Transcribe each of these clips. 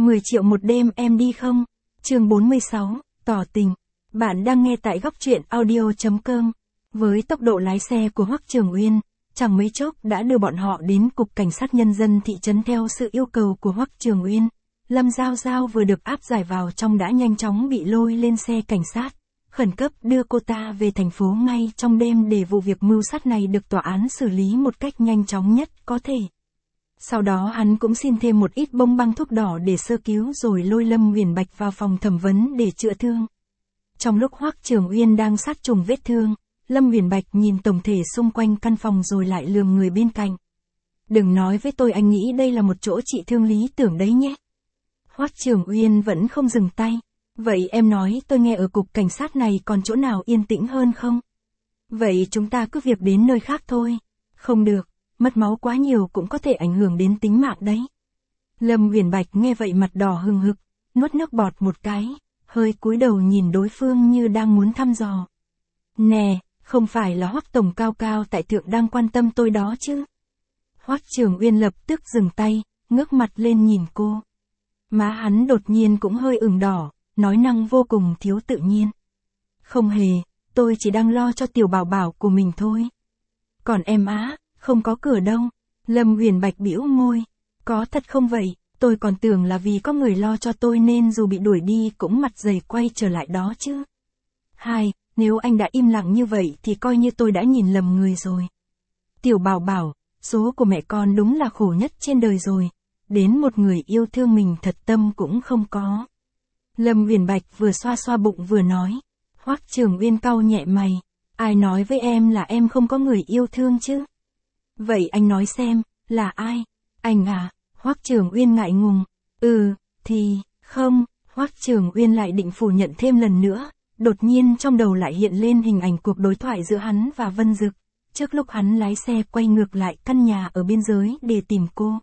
10 triệu một đêm em đi không? Chương 46, tỏ tình. Bạn đang nghe tại góc truyện audio.com. Với tốc độ lái xe của Hoắc Trường Uyên, chẳng mấy chốc đã đưa bọn họ đến Cục Cảnh sát Nhân dân thị trấn theo sự yêu cầu của Hoắc Trường Uyên. Lâm Giao Giao vừa được áp giải vào trong đã nhanh chóng bị lôi lên xe cảnh sát, khẩn cấp đưa cô ta về thành phố ngay trong đêm để vụ việc mưu sát này được tòa án xử lý một cách nhanh chóng nhất có thể. Sau đó hắn cũng xin thêm một ít bông băng thuốc đỏ để sơ cứu rồi lôi Lâm Uyển Bạch vào phòng thẩm vấn để chữa thương. Trong lúc Hoắc Trường Uyên đang sát trùng vết thương, Lâm Uyển Bạch nhìn tổng thể xung quanh căn phòng rồi lại lườm người bên cạnh. Đừng nói với tôi anh nghĩ đây là một chỗ trị thương lý tưởng đấy nhé. Hoắc Trường Uyên vẫn không dừng tay. Vậy em nói tôi nghe ở cục cảnh sát này còn chỗ nào yên tĩnh hơn không? Vậy chúng ta cứ việc đến nơi khác thôi. Không được, mất máu quá nhiều cũng có thể ảnh hưởng đến tính mạng đấy. Lâm Uyển Bạch nghe vậy mặt đỏ hừng hực, nuốt nước bọt một cái, hơi cúi đầu nhìn đối phương như đang muốn thăm dò. Nè, không phải là Hoắc tổng cao cao tại thượng đang quan tâm tôi đó chứ? Hoắc Trường Uyên lập tức dừng tay, ngước mặt lên nhìn cô. Má hắn đột nhiên cũng hơi ửng đỏ, nói năng vô cùng thiếu tự nhiên. Không hề, tôi chỉ đang lo cho tiểu bảo bảo của mình thôi. Còn em á, không có cửa đâu. Lâm Uyển Bạch bĩu môi. Có thật không vậy, tôi còn tưởng là vì có người lo cho tôi nên dù bị đuổi đi cũng mặt dày quay trở lại đó chứ. Hai, nếu anh đã im lặng như vậy thì coi như tôi đã nhìn lầm người rồi. Tiểu bảo bảo, số của mẹ con đúng là khổ nhất trên đời rồi. Đến một người yêu thương mình thật tâm cũng không có. Lâm Uyển Bạch vừa xoa xoa bụng vừa nói. Hoắc Trường Uyên cau nhẹ mày. Ai nói với em là em không có người yêu thương chứ? Vậy anh nói xem, là ai? Anh à? Hoắc Trường Uyên ngại ngùng. Thì, không. Hoắc Trường Uyên lại định phủ nhận thêm lần nữa. Đột nhiên trong đầu lại hiện lên hình ảnh cuộc đối thoại giữa hắn và Vân Dực. Trước lúc hắn lái xe quay ngược lại căn nhà ở biên giới để tìm cô.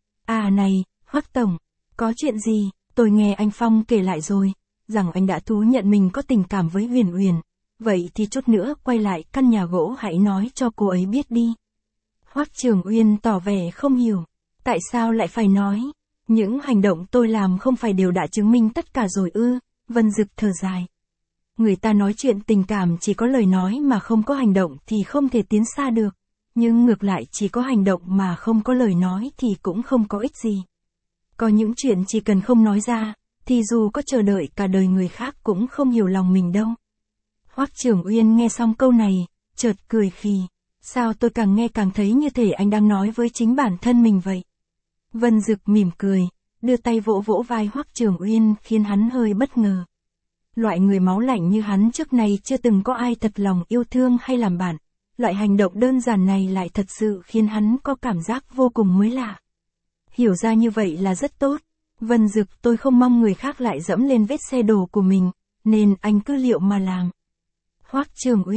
À này, Hoắc tổng, có chuyện gì? Tôi nghe anh Phong kể lại rồi, rằng anh đã thú nhận mình có tình cảm với Uyển Uyển. Vậy thì chút nữa quay lại căn nhà gỗ hãy nói cho cô ấy biết đi. Hoắc Trường Uyên tỏ vẻ không hiểu. Tại sao lại phải nói? Những hành động tôi làm không phải đều đã chứng minh tất cả rồi ư? Vân Dực thở dài. Người ta nói chuyện tình cảm chỉ có lời nói mà không có hành động thì không thể tiến xa được. Nhưng ngược lại chỉ có hành động mà không có lời nói thì cũng không có ích gì. Có những chuyện chỉ cần không nói ra, thì dù có chờ đợi cả đời người khác cũng không hiểu lòng mình đâu. Hoắc Trường Uyên nghe xong câu này, chợt cười khì. Sao tôi càng nghe càng thấy như thể anh đang nói với chính bản thân mình vậy? Vân Dực mỉm cười, đưa tay vỗ vỗ vai Hoắc Trường Uyên khiến hắn hơi bất ngờ. Loại người máu lạnh như hắn trước này chưa từng có ai thật lòng yêu thương hay làm bạn. Loại hành động đơn giản này lại thật sự khiến hắn có cảm giác vô cùng mới lạ. Hiểu ra như vậy là rất tốt. Vân Dực, tôi không mong người khác lại dẫm lên vết xe đổ của mình, nên anh cứ liệu mà làm. Hoắc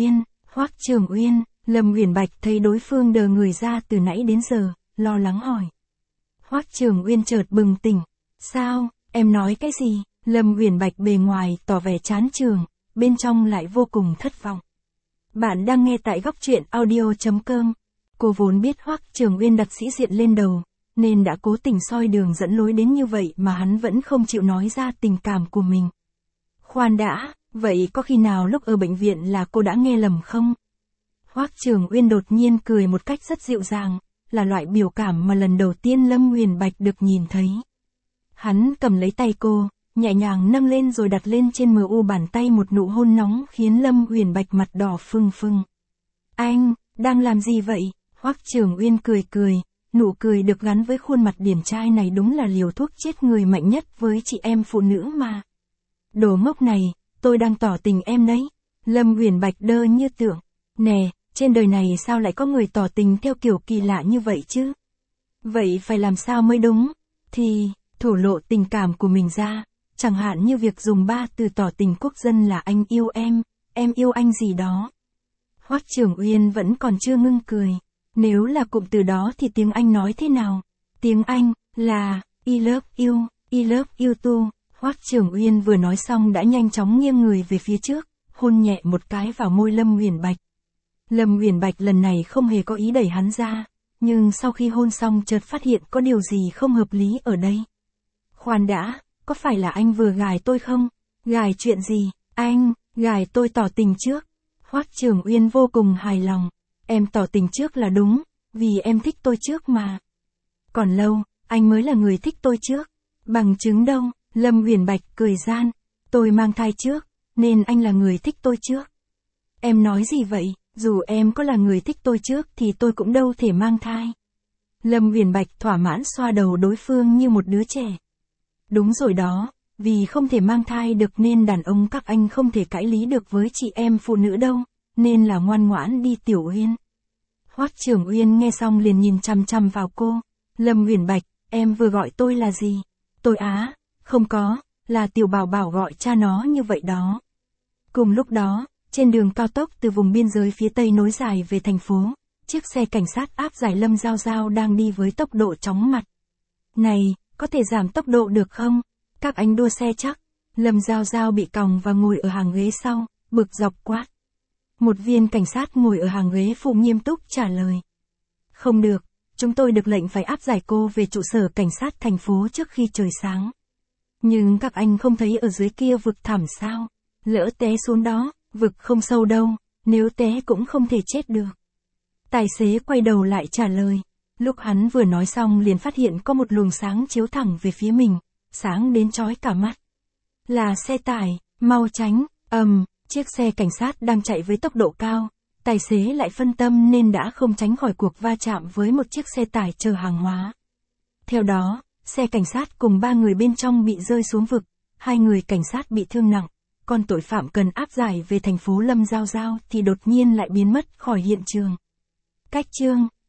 Trường Uyên, Lâm Uyển Bạch thấy đối phương đờ người ra từ nãy đến giờ, lo lắng hỏi. Hoắc Trường Uyên chợt bừng tỉnh. Sao, em nói cái gì? Lâm Uyển Bạch bề ngoài tỏ vẻ chán chường, bên trong lại vô cùng thất vọng. Bạn đang nghe tại góc truyện audio.com. Cô vốn biết Hoắc Trường Uyên đặt sĩ diện lên đầu, nên đã cố tình soi đường dẫn lối đến như vậy mà hắn vẫn không chịu nói ra tình cảm của mình. Khoan đã, vậy có khi nào lúc ở bệnh viện là cô đã nghe lầm không? Hoắc Trường Uyên đột nhiên cười một cách rất dịu dàng, là loại biểu cảm mà lần đầu tiên Lâm Uyển Bạch được nhìn thấy. Hắn cầm lấy tay cô, nhẹ nhàng nâng lên rồi đặt lên trên mu bàn tay một nụ hôn nóng khiến Lâm Uyển Bạch mặt đỏ phừng phừng. Anh, đang làm gì vậy? Hoắc Trường Uyên cười cười, nụ cười được gắn với khuôn mặt điển trai này đúng là liều thuốc chết người mạnh nhất với chị em phụ nữ mà. Đồ ngốc này, tôi đang tỏ tình em đấy. Lâm Uyển Bạch đơ như tưởng. Nè, trên đời này sao lại có người tỏ tình theo kiểu kỳ lạ như vậy chứ? Vậy phải làm sao mới đúng? Thì, thổ lộ tình cảm của mình ra. Chẳng hạn như việc dùng 3 từ tỏ tình quốc dân là anh yêu em yêu anh gì đó. Hoắc Trường Uyên vẫn còn chưa ngưng cười. Nếu là cụm từ đó thì tiếng Anh nói thế nào? Tiếng Anh là I love you too. Hoắc Trường Uyên vừa nói xong đã nhanh chóng nghiêng người về phía trước, hôn nhẹ một cái vào môi Lâm Uyển Bạch. Lâm Uyển Bạch lần này không hề có ý đẩy hắn ra, nhưng sau khi hôn xong chợt phát hiện có điều gì không hợp lý ở đây. Khoan đã, có phải là anh vừa gài tôi không? Gài chuyện gì? Anh, gài tôi tỏ tình trước. Hoắc Trường Uyên vô cùng hài lòng. Em tỏ tình trước là đúng, vì em thích tôi trước mà. Còn lâu, anh mới là người thích tôi trước. Bằng chứng đâu? Lâm Uyển Bạch cười gian. Tôi mang thai trước, nên anh là người thích tôi trước. Em nói gì vậy? Dù em có là người thích tôi trước thì tôi cũng đâu thể mang thai. Lâm Uyển Bạch thỏa mãn xoa đầu đối phương như một đứa trẻ. Đúng rồi đó, vì không thể mang thai được nên đàn ông các anh không thể cãi lý được với chị em phụ nữ đâu, nên là ngoan ngoãn đi Tiểu Uyên. Hoắc Trường Uyên nghe xong liền nhìn chằm chằm vào cô. Lâm Uyển Bạch, em vừa gọi tôi là gì? Tôi á, không có, là Tiểu Bảo Bảo gọi cha nó như vậy đó. Cùng lúc đó, trên đường cao tốc từ vùng biên giới phía Tây nối dài về thành phố, chiếc xe cảnh sát áp giải Lâm Giao Giao đang đi với tốc độ chóng mặt. Này, có thể giảm tốc độ được không? Các anh đua xe chắc. Lâm Giao Giao bị còng và ngồi ở hàng ghế sau, bực dọc quát. Một viên cảnh sát ngồi ở hàng ghế phụ nghiêm túc trả lời. Không được, chúng tôi được lệnh phải áp giải cô về trụ sở cảnh sát thành phố trước khi trời sáng. Nhưng các anh không thấy ở dưới kia vực thẳm sao? Lỡ té xuống đó, vực không sâu đâu, nếu té cũng không thể chết được. Tài xế quay đầu lại trả lời. Lúc hắn vừa nói xong liền phát hiện có một luồng sáng chiếu thẳng về phía mình, sáng đến chói cả mắt. Là xe tải, mau tránh, chiếc xe cảnh sát đang chạy với tốc độ cao, tài xế lại phân tâm nên đã không tránh khỏi cuộc va chạm với một chiếc xe tải chở hàng hóa. Theo đó, xe cảnh sát cùng 3 người bên trong bị rơi xuống vực, 2 người cảnh sát bị thương nặng, còn tội phạm cần áp giải về thành phố Lâm Giao Giao thì đột nhiên lại biến mất khỏi hiện trường. Cách chương